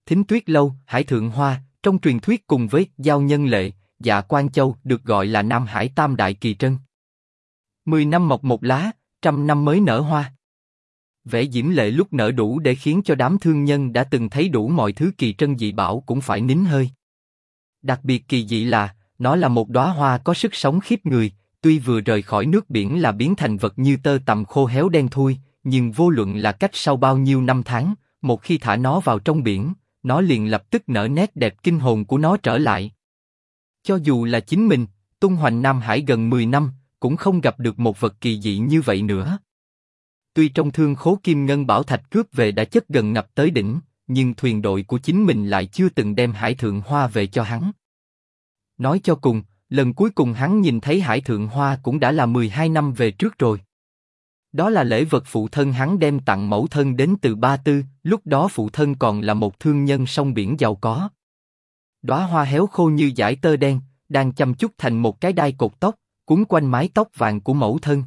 Thính Tuyết Lâu, Hải Thượng Hoa, trong truyền thuyết cùng với Giao Nhân Lệ, Dạ Quan Châu được gọi là Nam Hải Tam Đại Kỳ Trân. 10 năm mọc một lá, 100 năm mới nở hoa. Vẻ diễm lệ lúc nở đủ để khiến cho đám thương nhân đã từng thấy đủ mọi thứ kỳ trân dị bảo cũng phải nín hơi. Đặc biệt kỳ dị là, nó là một đóa hoa có sức sống khiếp người, tuy vừa rời khỏi nước biển là biến thành vật như tơ tằm khô héo đen thui, nhưng vô luận là cách sau bao nhiêu năm tháng, một khi thả nó vào trong biển, nó liền lập tức nở nét đẹp kinh hồn của nó trở lại. Cho dù là chính mình, tung hoành Nam Hải gần 10 năm, cũng không gặp được một vật kỳ dị như vậy nữa. Tuy trong thương khố kim ngân bảo thạch cướp về đã chất gần ngập tới đỉnh, nhưng thuyền đội của chính mình lại chưa từng đem Hải Thượng Hoa về cho hắn. Nói cho cùng, lần cuối cùng hắn nhìn thấy Hải Thượng Hoa cũng đã là 12 năm về trước rồi. Đó là lễ vật phụ thân hắn đem tặng mẫu thân đến từ Ba Tư, lúc đó phụ thân còn là một thương nhân sông biển giàu có. Đóa hoa héo khô như dải tơ đen, đang chăm chút thành một cái đai cột tóc, quấn quanh mái tóc vàng của mẫu thân.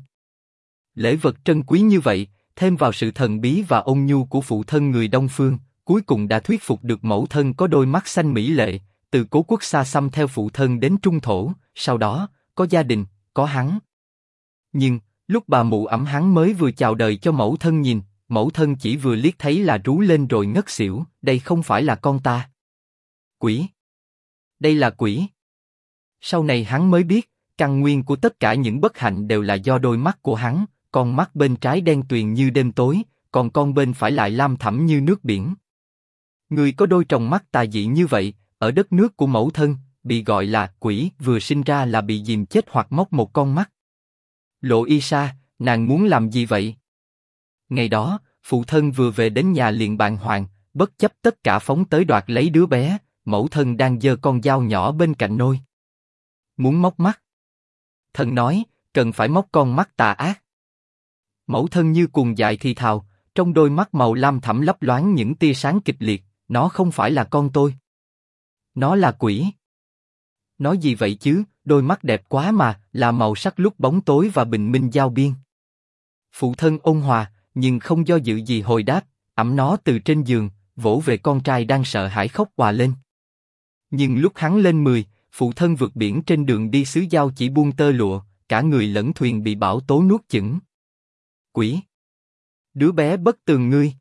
Lễ vật trân quý như vậy, thêm vào sự thần bí và ôn nhu của phụ thân người Đông Phương, cuối cùng đã thuyết phục được mẫu thân có đôi mắt xanh mỹ lệ, từ Cố Quốc xa xăm theo phụ thân đến Trung Thổ, sau đó, có gia đình, có hắn. Nhưng, lúc bà mụ ẵm hắn mới vừa chào đời cho mẫu thân nhìn, mẫu thân chỉ vừa liếc thấy là rú lên rồi ngất xỉu, đây không phải là con ta. Quỷ! Đây là quỷ! Sau này hắn mới biết, căn nguyên của tất cả những bất hạnh đều là do đôi mắt của hắn, con mắt bên trái đen tuyền như đêm tối, còn con bên phải lại lam thẳm như nước biển. Người có đôi tròng mắt tà dị như vậy, ở đất nước của mẫu thân, bị gọi là quỷ, vừa sinh ra là bị dìm chết hoặc móc một con mắt. Lộ Y Sa, nàng muốn làm gì vậy? Ngày đó, phụ thân vừa về đến nhà liền bàng hoàng, bất chấp tất cả phóng tới đoạt lấy đứa bé, mẫu thân đang giơ con dao nhỏ bên cạnh nôi. Muốn móc mắt. Thần nói, cần phải móc con mắt tà ác. Mẫu thân như cuồng dại thì thào, trong đôi mắt màu lam thẳm lấp loáng những tia sáng kịch liệt, nó không phải là con tôi. Nó là quỷ. Nói gì vậy chứ, đôi mắt đẹp quá mà, là màu sắc lúc bóng tối và bình minh giao biên. Phụ thân ôn hòa, nhưng không do dự gì hồi đáp, ẵm nó từ trên giường, vỗ về con trai đang sợ hãi khóc òa lên. Nhưng lúc hắn lên 10, phụ thân vượt biển trên đường đi xứ Giao chỉ buông tơ lụa, cả người lẫn thuyền bị bão tố nuốt chửng. Quỷ! Đứa bé bất tường ngươi!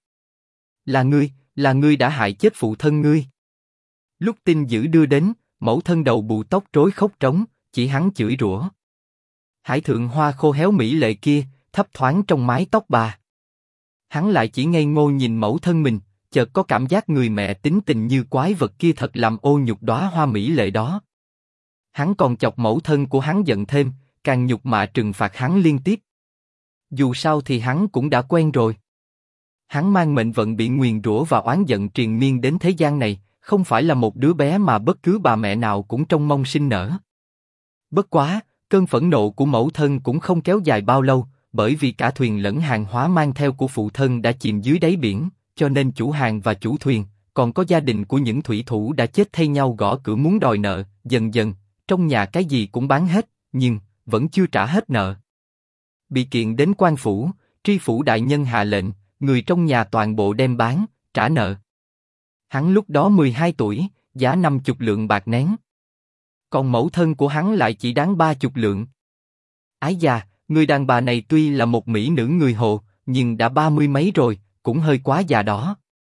Là ngươi đã hại chết phụ thân ngươi. Lúc tin dữ đưa đến, mẫu thân đầu bù tóc rối khóc trống, chỉ hắn chửi rủa. Hải Thượng Hoa khô héo mỹ lệ kia, thấp thoáng trong mái tóc bà. Hắn lại chỉ ngây ngô nhìn mẫu thân mình, chợt có cảm giác người mẹ tính tình như quái vật kia thật làm ô nhục đóa hoa mỹ lệ đó. Hắn còn chọc mẫu thân của hắn giận thêm, càng nhục mạ trừng phạt hắn liên tiếp. Dù sao thì hắn cũng đã quen rồi. Hắn mang mệnh vận bị nguyền rủa và oán giận triền miên đến thế gian này, không phải là một đứa bé mà bất cứ bà mẹ nào cũng trông mong sinh nở. Bất quá, cơn phẫn nộ của mẫu thân cũng không kéo dài bao lâu, bởi vì cả thuyền lẫn hàng hóa mang theo của phụ thân đã chìm dưới đáy biển, cho nên chủ hàng và chủ thuyền, còn có gia đình của những thủy thủ đã chết thay nhau gõ cửa muốn đòi nợ. Dần dần, trong nhà cái gì cũng bán hết, nhưng vẫn chưa trả hết nợ. Bị kiện đến quan phủ, tri phủ đại nhân hạ lệnh, người trong nhà toàn bộ đem bán, trả nợ. Hắn lúc đó 12 tuổi, giá 50 lượng bạc nén. Còn mẫu thân của hắn lại chỉ đáng 30 lượng. Ái da, người đàn bà này tuy là một mỹ nữ người Hồ, nhưng đã 30 mấy rồi, cũng hơi quá già đó.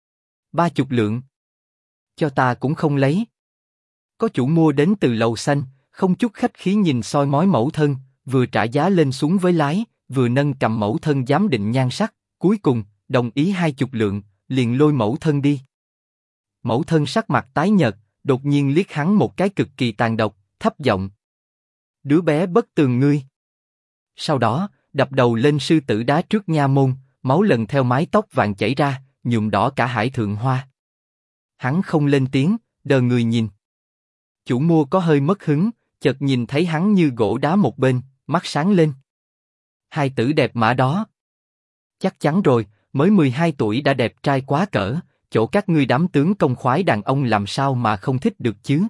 30 lượng. Cho ta cũng không lấy. Có chủ mua đến từ Lầu Xanh, không chút khách khí nhìn soi mói mẫu thân, vừa trả giá lên xuống với lái, vừa nâng cầm mẫu thân giám định nhan sắc, cuối cùng, đồng ý 20 lượng, liền lôi mẫu thân đi. Mẫu thân sắc mặt tái nhợt, đột nhiên liếc hắn một cái cực kỳ tàn độc, thấp giọng. Đứa bé bất tường ngươi. Sau đó, đập đầu lên sư tử đá trước nha môn, máu lần theo mái tóc vàng chảy ra, nhuộm đỏ cả Hải Thượng Hoa. Hắn không lên tiếng, đờ người nhìn. Chủ mua có hơi mất hứng, chợt nhìn thấy hắn như gỗ đá một bên, mắt sáng lên. Hai tử đẹp mã đó. Chắc chắn rồi, mới 12 tuổi đã đẹp trai quá cỡ, chỗ các ngươi đám tướng công khoái đàn ông làm sao mà không thích được chứ?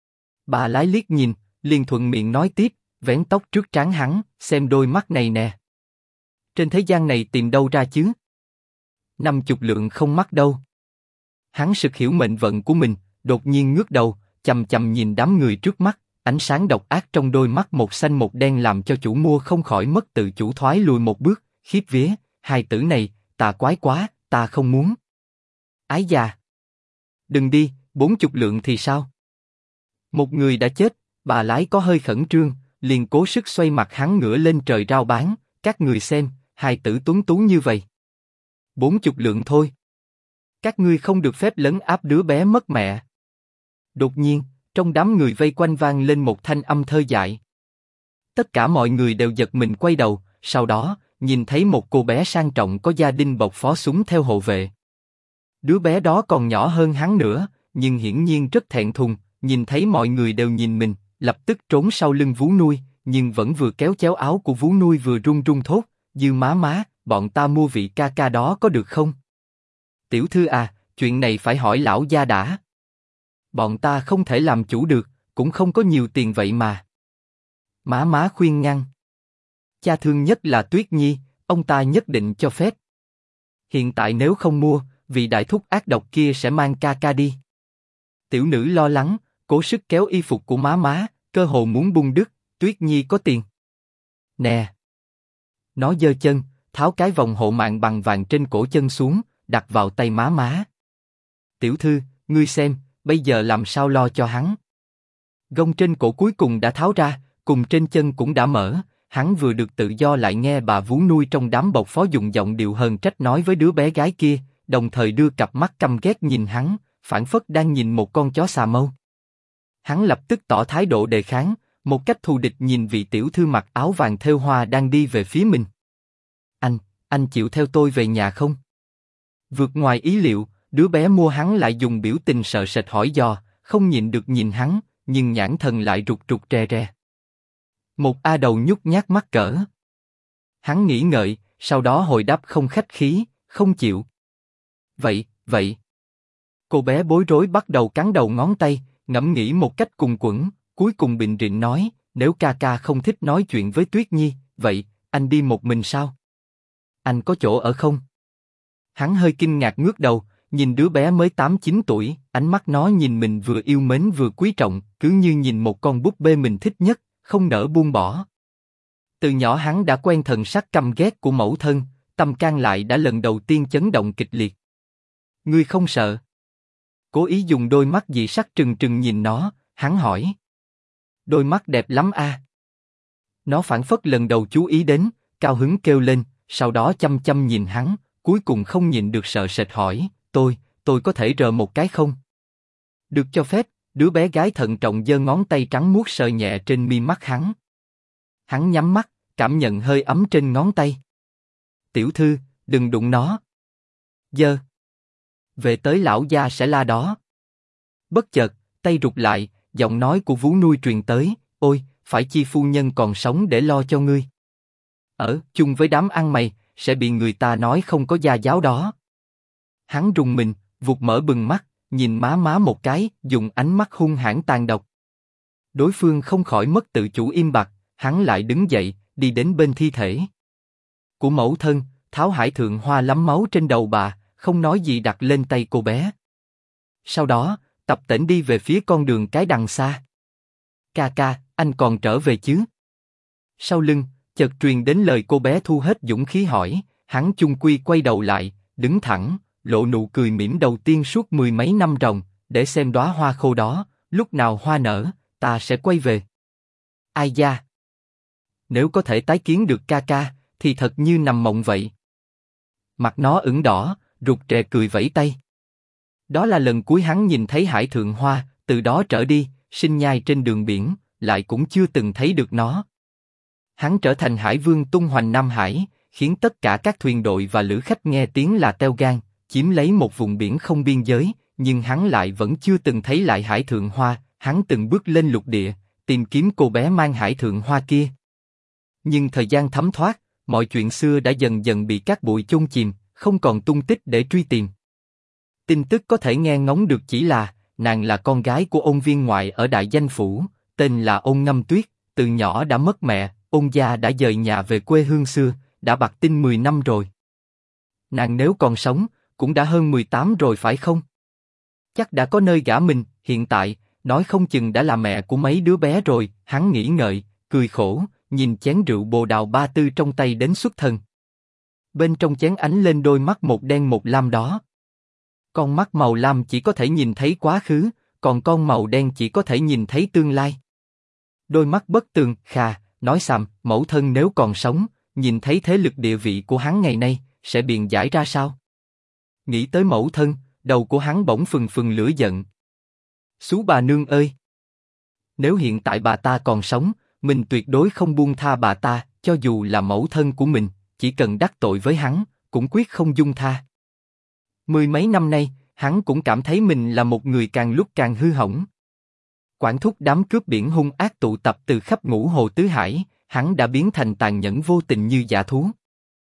Bà lái liếc nhìn, liền thuận miệng nói tiếp, vén tóc trước trán hắn, xem đôi mắt này nè. Trên thế gian này tìm đâu ra chứ? 50 lượng không mắc đâu. Hắn sực hiểu mệnh vận của mình, đột nhiên ngước đầu, chằm chằm nhìn đám người trước mắt, ánh sáng độc ác trong đôi mắt một xanh một đen làm cho chủ mua không khỏi mất tự chủ thoái lùi một bước, khiếp vía, hai tử này, tà quái quá, ta không muốn. Ái già, đừng đi, 40 lượng thì sao? Một người đã chết, bà lái có hơi khẩn trương, liền cố sức xoay mặt hắn ngửa lên trời rao bán, các người xem, hai tử tuấn tú như vậy. 40 lượng thôi. Các ngươi không được phép lấn áp đứa bé mất mẹ. Đột nhiên, trong đám người vây quanh vang lên một thanh âm thơ dại. Tất cả mọi người đều giật mình quay đầu, sau đó, nhìn thấy một cô bé sang trọng có gia đình bọc phó súng theo hộ vệ. Đứa bé đó còn nhỏ hơn hắn nữa, nhưng hiển nhiên rất thẹn thùng, nhìn thấy mọi người đều nhìn mình, lập tức trốn sau lưng vú nuôi, nhưng vẫn vừa kéo chéo áo của vú nuôi vừa run run thốt, Dư má, bọn ta mua vị ca ca đó có được không? Tiểu thư à, chuyện này phải hỏi lão gia đã. Bọn ta không thể làm chủ được, cũng không có nhiều tiền vậy mà. Má khuyên ngăn. Cha thương nhất là Tuyết Nhi, ông ta nhất định cho phép. Hiện tại nếu không mua, vị đại thúc ác độc kia sẽ mang ca ca đi. Tiểu nữ lo lắng, cố sức kéo y phục của má, cơ hồ muốn bung đứt. Tuyết Nhi có tiền. Nè. Nó giơ chân, tháo cái vòng hộ mạng bằng vàng trên cổ chân xuống, đặt vào tay má. Tiểu thư, ngươi xem, bây giờ làm sao lo cho hắn? Gông trên cổ cuối cùng đã tháo ra, cùng trên chân cũng đã mở. Hắn vừa được tự do lại nghe bà vú nuôi trong đám bộc phó dùng giọng điệu hờn trách nói với đứa bé gái kia, đồng thời đưa cặp mắt căm ghét nhìn hắn, phảng phất đang nhìn một con chó xà mâu. Hắn lập tức tỏ thái độ đề kháng, một cách thù địch nhìn vị tiểu thư mặc áo vàng thêu hoa đang đi về phía mình. Anh chịu theo tôi về nhà không? Vượt ngoài ý liệu, đứa bé mua hắn lại dùng biểu tình sợ sệt hỏi dò, không nhịn được nhìn hắn, nhưng nhãn thần lại rụt rụt rè. Một A đầu nhút nhát mắc cỡ. Hắn nghĩ ngợi, sau đó hồi đáp không khách khí, không chịu. Vậy. Cô bé bối rối bắt đầu cắn đầu ngón tay, ngẫm nghĩ một cách cùng quẫn, cuối cùng bình rịn nói, nếu ca ca không thích nói chuyện với Tuyết Nhi, vậy, anh đi một mình sao? Anh có chỗ ở không? Hắn hơi kinh ngạc ngước đầu, nhìn đứa bé mới 8-9 tuổi, ánh mắt nó nhìn mình vừa yêu mến vừa quý trọng, cứ như nhìn một con búp bê mình thích nhất, không nỡ buông bỏ. Từ nhỏ hắn đã quen thần sắc căm ghét của mẫu thân, tâm can lại đã lần đầu tiên chấn động kịch liệt. Ngươi không sợ? Cố ý dùng đôi mắt dị sắc trừng trừng nhìn nó, hắn hỏi. Đôi mắt đẹp lắm a. Nó phảng phất lần đầu chú ý đến, cao hứng kêu lên, sau đó chăm chăm nhìn hắn, cuối cùng không nhịn được sợ sệt hỏi, tôi có thể rờ một cái không? Được cho phép, đứa bé gái thận trọng giơ ngón tay trắng muốt sờ nhẹ trên mi mắt hắn. Hắn nhắm mắt, cảm nhận hơi ấm trên ngón tay. Tiểu thư, đừng đụng nó. Dơ. Về tới lão gia sẽ la đó. Bất chợt, tay rụt lại, giọng nói của vú nuôi truyền tới, ôi, phải chi phu nhân còn sống để lo cho ngươi. Ở chung với đám ăn mày, sẽ bị người ta nói không có gia giáo đó. Hắn rùng mình, vụt mở bừng mắt, nhìn má một cái, dùng ánh mắt hung hãn tàn độc. Đối phương không khỏi mất tự chủ im bặt, hắn lại đứng dậy, đi đến bên thi thể của mẫu thân, tháo hải thượng hoa lắm máu trên đầu bà, không nói gì đặt lên tay cô bé. Sau đó, tập tễnh đi về phía con đường cái đằng xa. Ca, anh còn trở về chứ? Sau lưng, chợt truyền đến lời cô bé thu hết dũng khí hỏi, hắn chung quy quay đầu lại, đứng thẳng, lộ nụ cười mỉm đầu tiên suốt 10 mấy năm ròng, để xem đóa hoa khô đó, lúc nào hoa nở, ta sẽ quay về. Ai da? Nếu có thể tái kiến được ca, thì thật như nằm mộng vậy. Mặt nó ửng đỏ, rụt rè cười vẫy tay. Đó là lần cuối hắn nhìn thấy hải thượng hoa, từ đó trở đi, sinh nhai trên đường biển, lại cũng chưa từng thấy được nó. Hắn trở thành hải vương tung hoành Nam Hải, khiến tất cả các thuyền đội và lữ khách nghe tiếng là teo gan, chiếm lấy một vùng biển không biên giới, nhưng hắn lại vẫn chưa từng thấy lại hải thượng hoa. Hắn từng bước lên lục địa, tìm kiếm cô bé mang hải thượng hoa kia. Nhưng thời gian thấm thoát, mọi chuyện xưa đã dần dần bị cát bụi chôn chìm, không còn tung tích để truy tìm. Tin tức có thể nghe ngóng được chỉ là, nàng là con gái của ôn viên ngoại ở đại danh phủ, tên là Ôn Ngâm Tuyết, từ nhỏ đã mất mẹ, ôn gia đã dời nhà về quê hương xưa, đã bặt tinh 10 năm rồi. Nàng nếu còn sống, cũng đã hơn 18 rồi phải không? Chắc đã có nơi gả mình, hiện tại, nói không chừng đã là mẹ của mấy đứa bé rồi, hắn nghĩ ngợi, cười khổ, nhìn chén rượu bồ đào ba tư trong tay đến xuất thần. Bên trong chén ánh lên đôi mắt một đen một lam đó. Con mắt màu lam chỉ có thể nhìn thấy quá khứ, còn con màu đen chỉ có thể nhìn thấy tương lai. Đôi mắt bất tường, khà, nói xàm, mẫu thân nếu còn sống, nhìn thấy thế lực địa vị của hắn ngày nay, sẽ biện giải ra sao? Nghĩ tới mẫu thân, đầu của hắn bỗng phừng phừng lửa giận. Xú bà nương ơi! Nếu hiện tại bà ta còn sống, mình tuyệt đối không buông tha bà ta, cho dù là mẫu thân của mình, chỉ cần đắc tội với hắn, cũng quyết không dung tha. Mười mấy năm nay, hắn cũng cảm thấy mình là một người càng lúc càng hư hỏng. Quản thúc đám cướp biển hung ác tụ tập từ khắp ngũ hồ tứ hải, hắn đã biến thành tàn nhẫn vô tình như dã thú.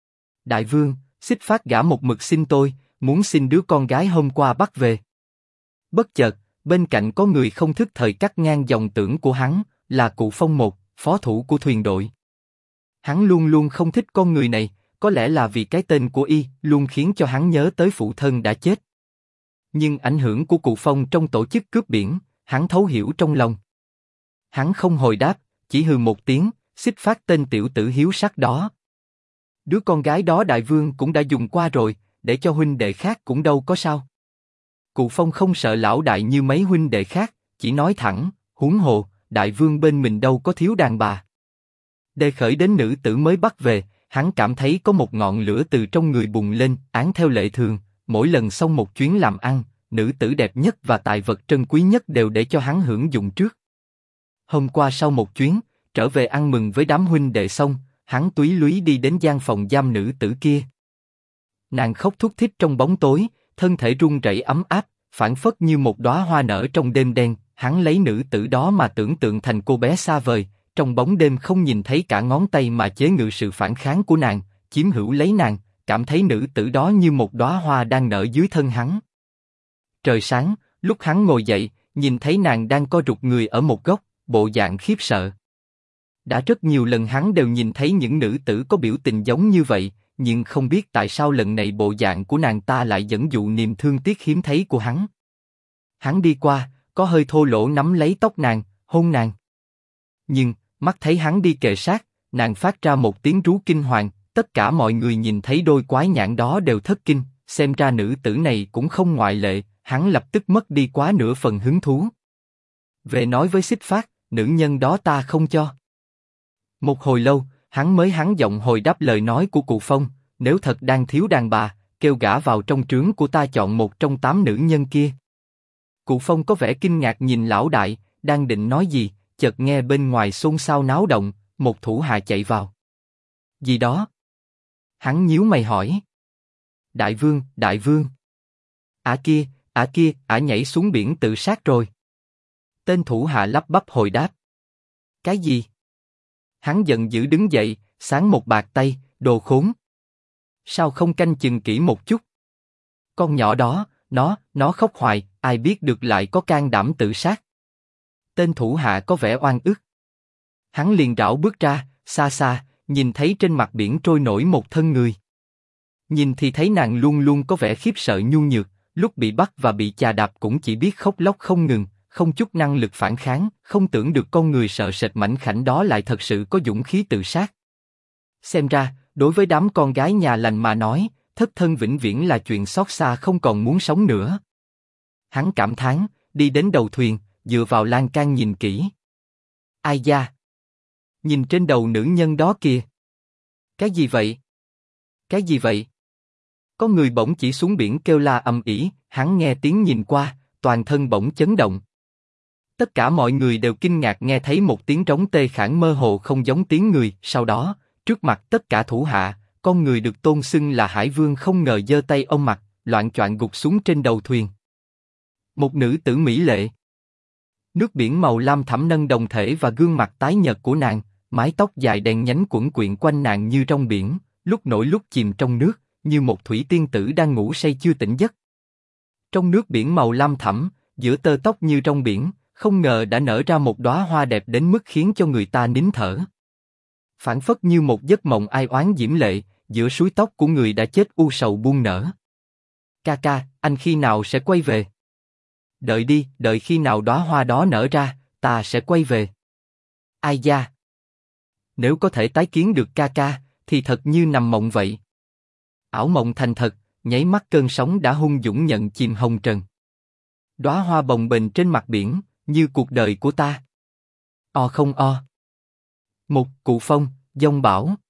Đại vương, Xích Phát gả một mực xin tôi, muốn xin đứa con gái hôm qua bắt về. Bất chợt, bên cạnh có người không thức thời cắt ngang dòng tưởng của hắn, là Cụ Phong một, phó thủ của thuyền đội. Hắn luôn luôn không thích con người này, có lẽ là vì cái tên của y luôn khiến cho hắn nhớ tới phụ thân đã chết. Nhưng ảnh hưởng của Cụ Phong trong tổ chức cướp biển, hắn thấu hiểu trong lòng. Hắn không hồi đáp, chỉ hừ một tiếng, Xích Phát tên tiểu tử hiếu sắc đó. Đứa con gái đó đại vương cũng đã dùng qua rồi, để cho huynh đệ khác cũng đâu có sao. Cụ Phong không sợ lão đại như mấy huynh đệ khác, chỉ nói thẳng, huống hồ, đại vương bên mình đâu có thiếu đàn bà. Đề khởi đến nữ tử mới bắt về, hắn cảm thấy có một ngọn lửa từ trong người bùng lên, án theo lệ thường, mỗi lần xong một chuyến làm ăn, nữ tử đẹp nhất và tài vật trân quý nhất đều để cho hắn hưởng dụng trước. Hôm qua sau một chuyến, trở về ăn mừng với đám huynh đệ xong, hắn túy lúy đi đến gian phòng giam nữ tử kia. Nàng khóc thút thít trong bóng tối, thân thể run rẩy ấm áp, phảng phất như một đóa hoa nở trong đêm đen. Hắn lấy nữ tử đó mà tưởng tượng thành cô bé xa vời, trong bóng đêm không nhìn thấy cả ngón tay mà chế ngự sự phản kháng của nàng, chiếm hữu lấy nàng, cảm thấy nữ tử đó như một đóa hoa đang nở dưới thân hắn. Trời sáng, lúc hắn ngồi dậy, nhìn thấy nàng đang co rụt người ở một góc, bộ dạng khiếp sợ. Đã rất nhiều lần hắn đều nhìn thấy những nữ tử có biểu tình giống như vậy, nhưng không biết tại sao lần này bộ dạng của nàng ta lại dẫn dụ niềm thương tiếc hiếm thấy của hắn. Hắn đi qua, có hơi thô lỗ nắm lấy tóc nàng, hôn nàng. Nhưng, mắt thấy hắn đi kề sát, nàng phát ra một tiếng rú kinh hoàng, tất cả mọi người nhìn thấy đôi quái nhãn đó đều thất kinh, xem ra nữ tử này cũng không ngoại lệ, hắn lập tức mất đi quá nửa phần hứng thú. Về nói với Xích Phát, nữ nhân đó ta không cho. Một hồi lâu, hắn mới hắn giọng hồi đáp lời nói của Cụ Phong, nếu thật đang thiếu đàn bà, kêu gả vào trong trướng của ta chọn một trong 8 nữ nhân kia. Cụ Phong có vẻ kinh ngạc nhìn lão đại, đang định nói gì, chợt nghe bên ngoài xôn xao náo động, một thủ hạ chạy vào. Gì đó? Hắn nhíu mày hỏi. Đại vương, đại vương. Ả nhảy xuống biển tự sát rồi. Tên thủ hạ lắp bắp hồi đáp. Cái gì? Hắn giận dữ đứng dậy, sáng một bạt tay, đồ khốn. Sao không canh chừng kỹ một chút? Con nhỏ đó, nó khóc hoài, ai biết được lại có can đảm tự sát. Tên thủ hạ có vẻ oan ức. Hắn liền rảo bước ra, xa xa, nhìn thấy trên mặt biển trôi nổi một thân người. Nhìn thì thấy nàng luôn luôn có vẻ khiếp sợ nhu nhược, lúc bị bắt và bị chà đạp cũng chỉ biết khóc lóc không ngừng, không chút năng lực phản kháng, không tưởng được con người sợ sệt mảnh khảnh đó lại thật sự có dũng khí tự sát. Xem ra, đối với đám con gái nhà lành mà nói, thất thân vĩnh viễn là chuyện xót xa không còn muốn sống nữa. Hắn cảm thán, đi đến đầu thuyền, dựa vào lan can nhìn kỹ. Ai da? Nhìn trên đầu nữ nhân đó kìa. Cái gì vậy? Cái gì vậy? Có người bỗng chỉ xuống biển kêu la ầm ĩ, hắn nghe tiếng nhìn qua, toàn thân bỗng chấn động. Tất cả mọi người đều kinh ngạc nghe thấy một tiếng trống tê khản mơ hồ không giống tiếng người, sau đó, trước mặt tất cả thủ hạ, con người được tôn xưng là Hải Vương không ngờ giơ tay ôm mặt, loạng choạng gục xuống trên đầu thuyền. Một nữ tử mỹ lệ. Nước biển màu lam thẳm nâng đồng thể và gương mặt tái nhợt của nàng, mái tóc dài đen nhánh quẩn quyện quanh nàng như rong biển, lúc nổi lúc chìm trong nước, như một thủy tiên tử đang ngủ say chưa tỉnh giấc. Trong nước biển màu lam thẳm, giữa tơ tóc như rong biển, không ngờ đã nở ra một đóa hoa đẹp đến mức khiến cho người ta nín thở. Phảng phất như một giấc mộng ai oán diễm lệ, giữa suối tóc của người đã chết u sầu buông nở. Ca ca, anh khi nào sẽ quay về? Đợi đi, đợi khi nào đóa hoa đó nở ra, ta sẽ quay về. Ai da. Nếu có thể tái kiến được ca ca, thì thật như nằm mộng vậy. Ảo mộng thành thật, nháy mắt cơn sóng đã hung dũng nhận chìm hồng trần. Đóa hoa bồng bềnh trên mặt biển, như cuộc đời của ta. O không o. Một cụ phong, dông bão.